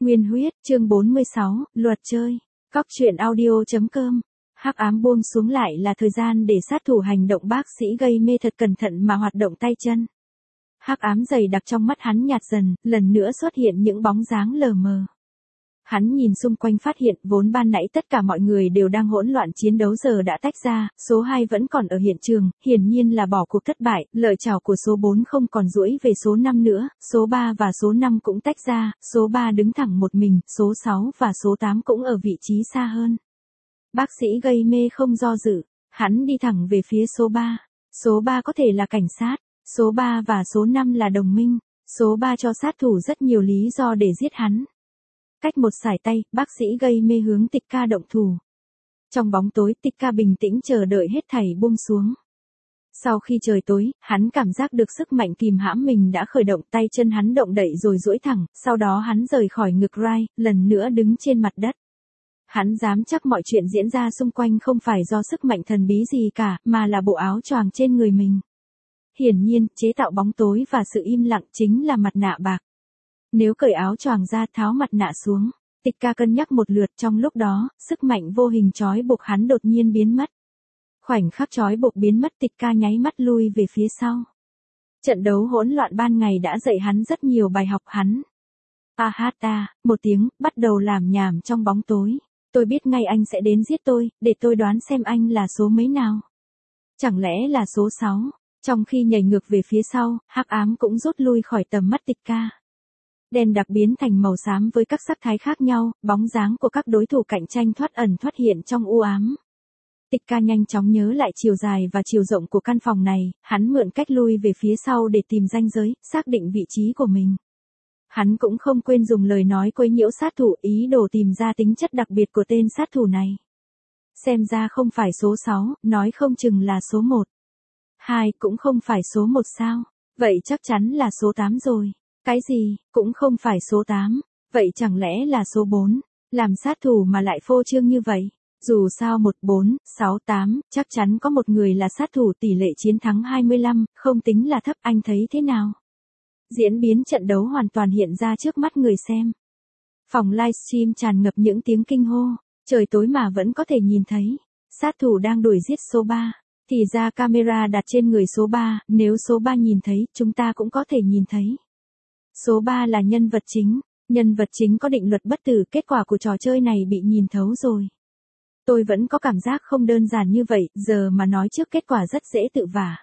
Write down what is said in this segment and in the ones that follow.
Nguyên huyết, chương 46, luật chơi. Cóc truyện audio.com. Hắc ám buông xuống lại là thời gian để sát thủ hành động bác sĩ gây mê thật cẩn thận mà hoạt động tay chân. Hắc ám dày đặc trong mắt hắn nhạt dần, lần nữa xuất hiện những bóng dáng lờ mờ. Hắn nhìn xung quanh phát hiện vốn ban nãy tất cả mọi người đều đang hỗn loạn chiến đấu giờ đã tách ra, số 2 vẫn còn ở hiện trường, hiển nhiên là bỏ cuộc thất bại, lợi chảo của số 4 không còn duỗi về số 5 nữa, số 3 và số 5 cũng tách ra, số 3 đứng thẳng một mình, số 6 và số 8 cũng ở vị trí xa hơn. Bác sĩ gây mê không do dự, hắn đi thẳng về phía số 3. Số 3 có thể là cảnh sát, số 3 và số 5 là đồng minh, số 3 cho sát thủ rất nhiều lý do để giết hắn. Cách một sải tay, bác sĩ gây mê hướng Tịch Ca động thủ. Trong bóng tối, Tịch Ca bình tĩnh chờ đợi hết thảy buông xuống. Sau khi trời tối, hắn cảm giác được sức mạnh kìm hãm mình đã khởi động, tay chân hắn động đậy rồi duỗi thẳng, sau đó hắn rời khỏi ngực Rai, lần nữa đứng trên mặt đất. Hắn dám chắc mọi chuyện diễn ra xung quanh không phải do sức mạnh thần bí gì cả, mà là bộ áo choàng trên người mình. Hiển nhiên, chế tạo bóng tối và sự im lặng chính là mặt nạ bạc. Nếu cởi áo choàng ra tháo mặt nạ xuống, Tịch Ca cân nhắc một lượt, trong lúc đó, sức mạnh vô hình trói buộc hắn đột nhiên biến mất. Khoảnh khắc trói buộc biến mất, Tịch Ca nháy mắt lui về phía sau. Trận đấu hỗn loạn ban ngày đã dạy hắn rất nhiều bài học hắn. Ahata, một tiếng, bắt đầu làm nhảm trong bóng tối. Tôi biết ngay anh sẽ đến giết tôi, để tôi đoán xem anh là số mấy nào. Chẳng lẽ là số 6? Trong khi nhảy ngược về phía sau, hắc ám cũng rút lui khỏi tầm mắt Tịch Ca. Đen đặc biến thành màu xám với các sắc thái khác nhau, bóng dáng của các đối thủ cạnh tranh thoát ẩn thoát hiện trong u ám. Tịch Ca nhanh chóng nhớ lại chiều dài và chiều rộng của căn phòng này, hắn mượn cách lui về phía sau để tìm ranh giới, xác định vị trí của mình. Hắn cũng không quên dùng lời nói quấy nhiễu sát thủ, ý đồ tìm ra tính chất đặc biệt của tên sát thủ này. Xem ra không phải số 6, nói không chừng là số 1. 2 cũng không phải số 1 sao? Vậy chắc chắn là số 8 rồi. Cái gì, cũng không phải số 8, vậy chẳng lẽ là số 4, làm sát thủ mà lại phô trương như vậy? Dù sao 1, 4, 6, 8, chắc chắn có một người là sát thủ, tỷ lệ chiến thắng 25, không tính là thấp, anh thấy thế nào? Diễn biến trận đấu hoàn toàn hiện ra trước mắt người xem. Phòng livestream tràn ngập những tiếng kinh hô, trời tối mà vẫn có thể nhìn thấy. Sát thủ đang đuổi giết số 3, thì ra camera đặt trên người số 3, nếu số 3 nhìn thấy, chúng ta cũng có thể nhìn thấy. Số 3 là nhân vật chính có định luật bất tử, kết quả của trò chơi này bị nhìn thấu rồi. Tôi vẫn có cảm giác không đơn giản như vậy, giờ mà nói trước kết quả rất dễ tự vả.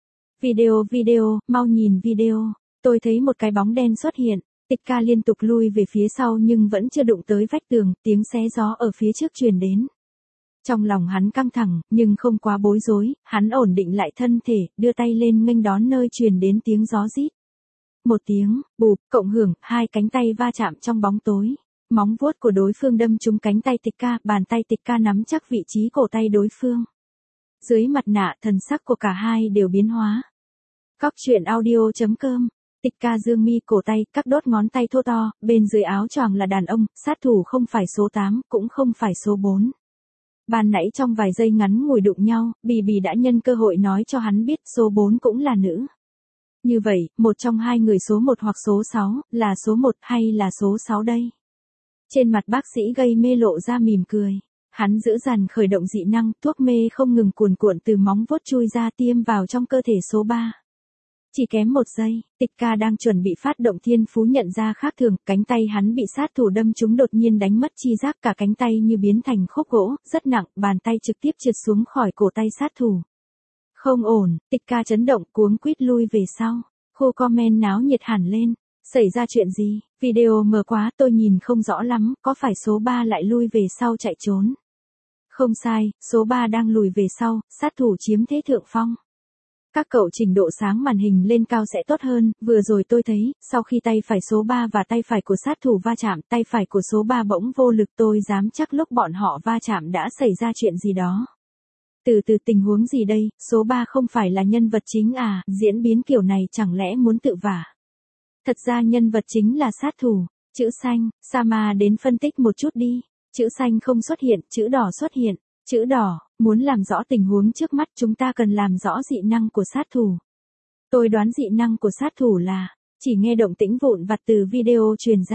Video, mau nhìn video, tôi thấy một cái bóng đen xuất hiện, Tịch Ca liên tục lui về phía sau nhưng vẫn chưa đụng tới vách tường, tiếng xé gió ở phía trước truyền đến. Trong lòng hắn căng thẳng, nhưng không quá bối rối, hắn ổn định lại thân thể, đưa tay lên nghênh đón nơi truyền đến tiếng gió rít. Một tiếng, bụp, cộng hưởng, hai cánh tay va chạm trong bóng tối. Móng vuốt của đối phương đâm trúng cánh tay Tịch Ca, bàn tay Tịch Ca nắm chắc vị trí cổ tay đối phương. Dưới mặt nạ, thần sắc của cả hai đều biến hóa. Cóc truyện audio.com. Tịch Ca dương mi cổ tay, các đốt ngón tay thô to, bên dưới áo choàng là đàn ông, sát thủ không phải số 8, cũng không phải số 4. Ban nãy trong vài giây ngắn ngủi đụng nhau, Bì Bì đã nhân cơ hội nói cho hắn biết số 4 cũng là nữ. Như vậy, một trong hai người số 1 hoặc số 6, là số 1 hay là số 6 đây? Trên mặt bác sĩ gây mê lộ ra mỉm cười. Hắn giữ dằn khởi động dị năng, thuốc mê không ngừng cuồn cuộn từ móng vuốt chui ra tiêm vào trong cơ thể số 3. Chỉ kém một giây, Tịch Ca đang chuẩn bị phát động thiên phú nhận ra khác thường, cánh tay hắn bị sát thủ đâm trúng đột nhiên đánh mất chi giác, cả cánh tay như biến thành khúc gỗ, rất nặng, bàn tay trực tiếp trượt xuống khỏi cổ tay sát thủ. Không ổn, Tịch Ca chấn động, cuống quýt lui về sau. Khu comment náo nhiệt hẳn lên. Xảy ra chuyện gì? Video mờ quá, tôi nhìn không rõ lắm, có phải số 3 lại lui về sau chạy trốn? Không sai, số 3 đang lùi về sau, sát thủ chiếm thế thượng phong. Các cậu chỉnh độ sáng màn hình lên cao sẽ tốt hơn, vừa rồi tôi thấy, sau khi tay phải số 3 và tay phải của sát thủ va chạm, tay phải của số 3 bỗng vô lực, tôi dám chắc lúc bọn họ va chạm đã xảy ra chuyện gì đó. Từ tình huống gì đây, số 3 không phải là nhân vật chính à, diễn biến kiểu này chẳng lẽ muốn tự vả. Thật ra nhân vật chính là sát thủ, chữ xanh, Sama đến phân tích một chút đi, chữ xanh không xuất hiện, chữ đỏ xuất hiện, chữ đỏ, muốn làm rõ tình huống trước mắt chúng ta cần làm rõ dị năng của sát thủ. Tôi đoán dị năng của sát thủ là, chỉ nghe động tĩnh vụn vặt từ video truyền ra,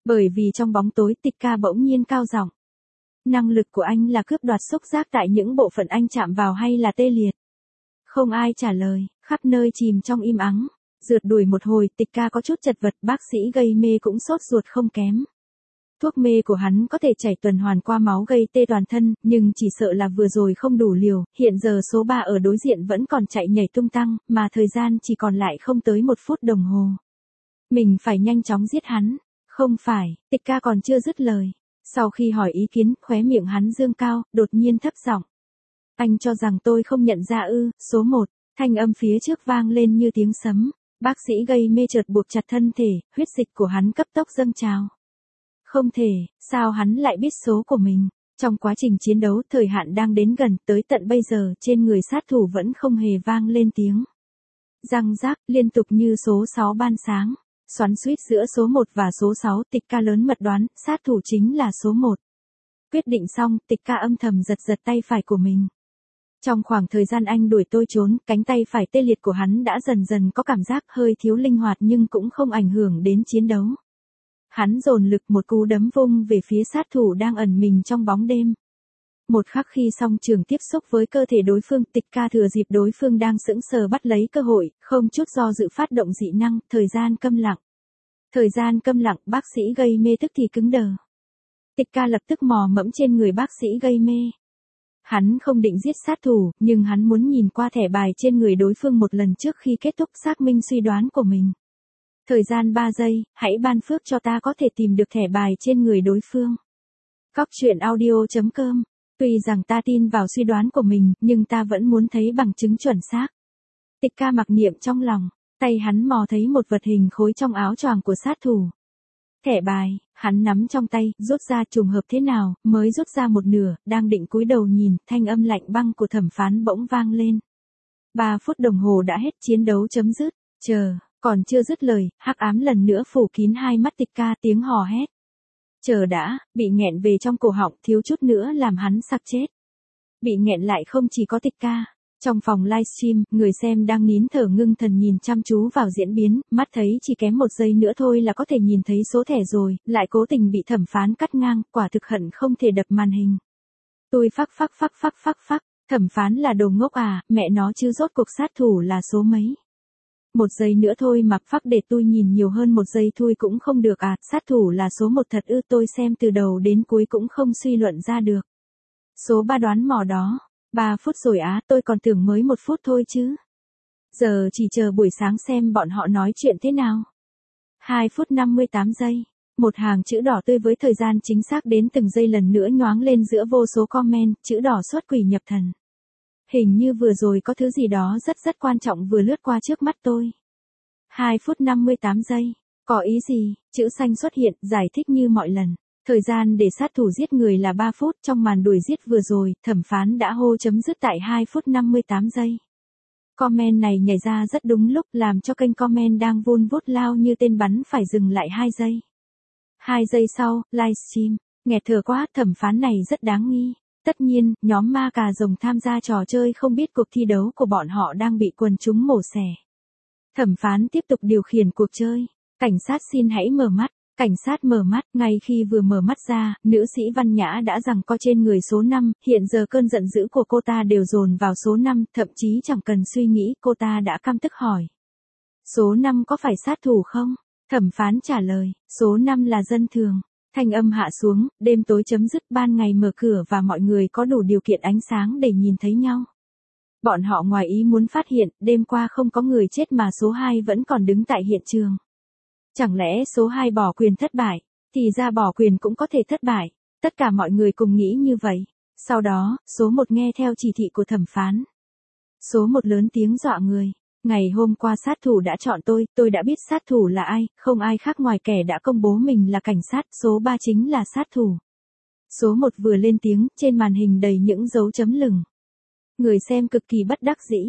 Bởi vì trong bóng tối Tịch Ca bỗng nhiên cao giọng. Năng lực của anh là cướp đoạt xúc giác tại những bộ phận anh chạm vào hay là tê liệt? Không ai trả lời, khắp nơi chìm trong im ắng. Rượt đuổi một hồi, Tịch Ca có chút chật vật, bác sĩ gây mê cũng sốt ruột không kém. Thuốc mê của hắn có thể chảy tuần hoàn qua máu gây tê toàn thân, nhưng chỉ sợ là vừa rồi không đủ liều, hiện giờ số 3 ở đối diện vẫn còn chạy nhảy tung tăng, mà thời gian chỉ còn lại không tới 1 phút đồng hồ. Mình phải nhanh chóng giết hắn. Không phải, Tịch Ca còn chưa dứt lời. Sau khi hỏi ý kiến, khóe miệng hắn dương cao, đột nhiên thấp giọng. Anh cho rằng tôi không nhận ra ư? Số 1, thanh âm phía trước vang lên như tiếng sấm. Bác sĩ gây mê chợt buộc chặt thân thể, huyết dịch của hắn cấp tốc dâng trào. Không thể, sao hắn lại biết số của mình? Trong quá trình chiến đấu, thời hạn đang đến gần, tới tận bây giờ, trên người sát thủ vẫn không hề vang lên tiếng. Răng rác, liên tục như số 6 ban sáng. Xoắn xuýt giữa số 1 và số 6, Tịch Ca lớn mật đoán, sát thủ chính là số 1. Quyết định xong, Tịch Ca âm thầm giật giật tay phải của mình. Trong khoảng thời gian anh đuổi tôi trốn, cánh tay phải tê liệt của hắn đã dần dần có cảm giác hơi thiếu linh hoạt nhưng cũng không ảnh hưởng đến chiến đấu. Hắn dồn lực một cú đấm vung về phía sát thủ đang ẩn mình trong bóng đêm. Một khắc khi song trường tiếp xúc với cơ thể đối phương, Tịch Ca thừa dịp đối phương đang sững sờ bắt lấy cơ hội, không chút do dự phát động dị năng, thời gian câm lặng. Thời gian câm lặng, bác sĩ gây mê tức thì cứng đờ. Tịch Ca lập tức mò mẫm trên người bác sĩ gây mê. Hắn không định giết sát thủ, nhưng hắn muốn nhìn qua thẻ bài trên người đối phương một lần trước khi kết thúc xác minh suy đoán của mình. Thời gian 3 giây, hãy ban phước cho ta có thể tìm được thẻ bài trên người đối phương. Cóc truyện audio.com. Tuy rằng ta tin vào suy đoán của mình, nhưng ta vẫn muốn thấy bằng chứng chuẩn xác. Tịch Ca mặc niệm trong lòng, tay hắn mò thấy một vật hình khối trong áo choàng của sát thủ. Thẻ bài, hắn nắm trong tay, rút ra trùng hợp thế nào, mới rút ra một nửa, đang định cúi đầu nhìn, thanh âm lạnh băng của thẩm phán bỗng vang lên. 3 phút đồng hồ đã hết, chiến đấu chấm dứt, chờ, còn chưa dứt lời, hắc ám lần nữa phủ kín hai mắt Tịch Ca, tiếng hò hét. Chờ đã, bị nghẹn về trong cổ họng, thiếu chút nữa làm hắn sặc chết. Bị nghẹn lại không chỉ có Tịch Ca. Trong phòng livestream, người xem đang nín thở ngưng thần nhìn chăm chú vào diễn biến, mắt thấy chỉ kém 1 giây nữa thôi là có thể nhìn thấy số thẻ rồi, lại cố tình bị thẩm phán cắt ngang, quả thực hận không thể đập màn hình. Tôi phắc, thẩm phán là đồ ngốc à, mẹ nó chứ rốt cuộc sát thủ là số mấy. 1 giây nữa thôi mà phắc để tôi nhìn nhiều hơn 1 giây thôi cũng không được à, sát thủ là số 1 thật ư, tôi xem từ đầu đến cuối cũng không suy luận ra được. Số 3 đoán mò đó. 3 phút rồi á, tôi còn tưởng mới 1 phút thôi chứ. Giờ chỉ chờ buổi sáng xem bọn họ nói chuyện thế nào. 2 phút 58 giây. Một hàng chữ đỏ tươi với thời gian chính xác đến từng giây lần nữa nhoáng lên giữa vô số comment, chữ đỏ xuất quỷ nhập thần. Hình như vừa rồi có thứ gì đó rất quan trọng vừa lướt qua trước mắt tôi. 2 phút 58 giây. Có ý gì? Chữ xanh xuất hiện, giải thích như mọi lần. Thời gian để sát thủ giết người là 3 phút, trong màn đuổi giết vừa rồi, thẩm phán đã hô chấm dứt tại 2 phút 58 giây. Comment này nhảy ra rất đúng lúc, làm cho kênh comment đang vun vút lao như tên bắn phải dừng lại 2 giây. 2 giây sau, livestream, nghẹt thở quá, thẩm phán này rất đáng nghi. Tất nhiên, nhóm ma cà rồng tham gia trò chơi không biết cuộc thi đấu của bọn họ đang bị quần chúng mổ xẻ. Thẩm phán tiếp tục điều khiển cuộc chơi. Cảnh sát xin hãy mở mắt. Cảnh sát mở mắt, ngay khi vừa mở mắt ra, nữ sĩ Văn Nhã đã giằng co trên người số 5, hiện giờ cơn giận dữ của cô ta đều dồn vào số 5, thậm chí chẳng cần suy nghĩ, cô ta đã căm tức hỏi. Số 5 có phải sát thủ không? Thẩm phán trả lời, số 5 là dân thường. Thanh âm hạ xuống, đêm tối chấm dứt, ban ngày mở cửa và mọi người có đủ điều kiện ánh sáng để nhìn thấy nhau. Bọn họ ngoài ý muốn phát hiện, đêm qua không có người chết mà số 2 vẫn còn đứng tại hiện trường. Chẳng lẽ số 2 bỏ quyền thất bại? Thì ra bỏ quyền cũng có thể thất bại. Tất cả mọi người cùng nghĩ như vậy. Sau đó, số 1 nghe theo chỉ thị của thẩm phán. Số 1 lớn tiếng dọa người. Ngày hôm qua sát thủ đã chọn tôi đã biết sát thủ là ai, không ai khác ngoài kẻ đã công bố mình là cảnh sát, số 3 chính là sát thủ. Số 1 vừa lên tiếng, trên màn hình đầy những dấu chấm lửng. Người xem cực kỳ bất đắc dĩ.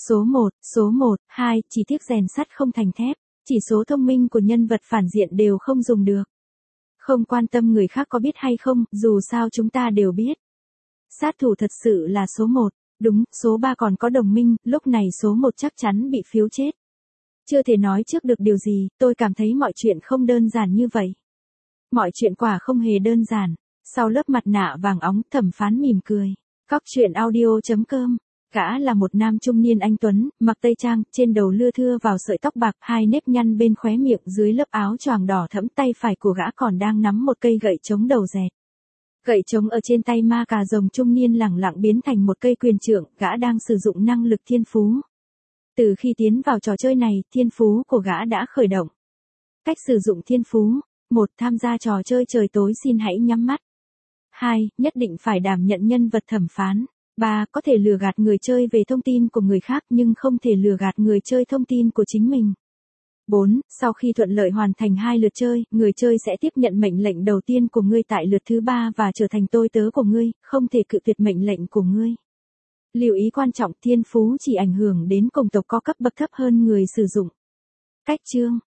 Số 1, 2, chỉ tiếc rèn sắt không thành thép. Chỉ số thông minh của nhân vật phản diện đều không dùng được. Không quan tâm người khác có biết hay không, dù sao chúng ta đều biết. Sát thủ thật sự là số 1. Đúng, số 3 còn có đồng minh, lúc này số 1 chắc chắn bị phiếu chết. Chưa thể nói trước được điều gì, tôi cảm thấy mọi chuyện không đơn giản như vậy. Mọi chuyện quả không hề đơn giản. Sau lớp mặt nạ vàng óng, thẩm phán mỉm cười. Cóc truyện audio.com. Gã là một nam trung niên anh tuấn, mặc tây trang, trên đầu lưa thưa vào sợi tóc bạc, hai nếp nhăn bên khóe miệng, dưới lớp áo choàng đỏ thẫm, tay phải của gã còn đang nắm một cây gậy chống đầu dẹt. Gậy chống ở trên tay ma cà rồng trung niên lẳng lặng biến thành một cây quyền trượng, gã đang sử dụng năng lực thiên phú. Từ khi tiến vào trò chơi này, thiên phú của gã đã khởi động. Cách sử dụng thiên phú: 1. Tham gia trò chơi trời tối xin hãy nhắm mắt. 2. Nhất định phải đảm nhận nhân vật thẩm phán. 3. Có thể lừa gạt người chơi về thông tin của người khác nhưng không thể lừa gạt người chơi thông tin của chính mình. 4. Sau khi thuận lợi hoàn thành 2 lượt chơi, người chơi sẽ tiếp nhận mệnh lệnh đầu tiên của ngươi tại lượt thứ 3 và trở thành tôi tớ của ngươi, không thể cự tuyệt mệnh lệnh của ngươi. Lưu ý quan trọng: thiên phú chỉ ảnh hưởng đến cùng tộc có cấp bậc thấp hơn người sử dụng. Cách chương: